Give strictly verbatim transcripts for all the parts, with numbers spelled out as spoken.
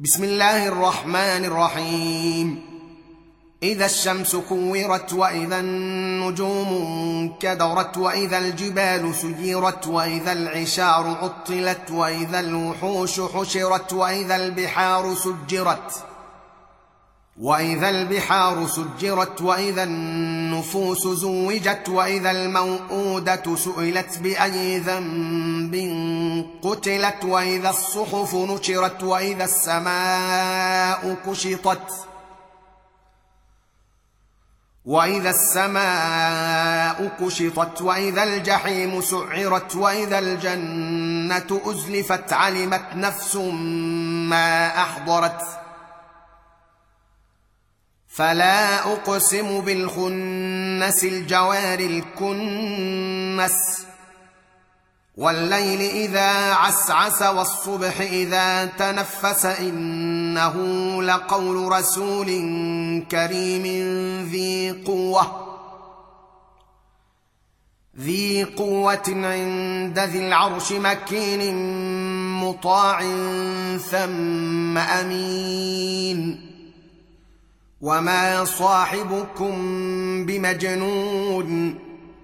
بسم الله الرحمن الرحيم. إذا الشمس كورت، وإذا النجوم كدرت، وإذا الجبال سيرت، وإذا العشار عطلت، وإذا الوحوش حشرت، وإذا البحار سجرت وإذا البحار سجرت وإذا النفوس زوجت، وإذا الموءودة سئلت بأي ذنب قتلت، وإذا الصحف نشرت، وإذا السماء كشطت وإذا السماء كشطت وإذا الجحيم سعرت، وإذا الجنة أزلفت، علمت نفس ما أحضرت. فلا أقسم بالخنس، الجوار الكنس، والليل إذا عسعس، والصبح إذا تنفس، إنه لقول رسول كريم ذي قوة ذي قوة عند ذي العرش، مكين مطاع ثم أمين. وما صاحبكم بمجنون،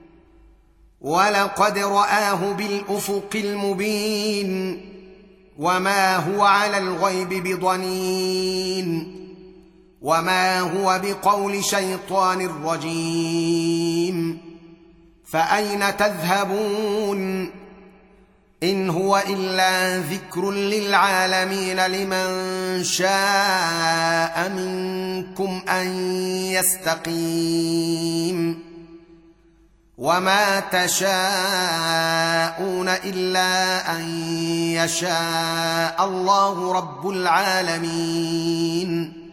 ولقد رآه بالأفق المبين، وما هو على الغيب بضنين، وما هو بقول شيطان رجيم. فأين تذهبون؟ إن هو إلا ذكر للعالمين، لمن شاء منكم أن يستقيم. وما تشاءون إلا أن يشاء الله رب العالمين.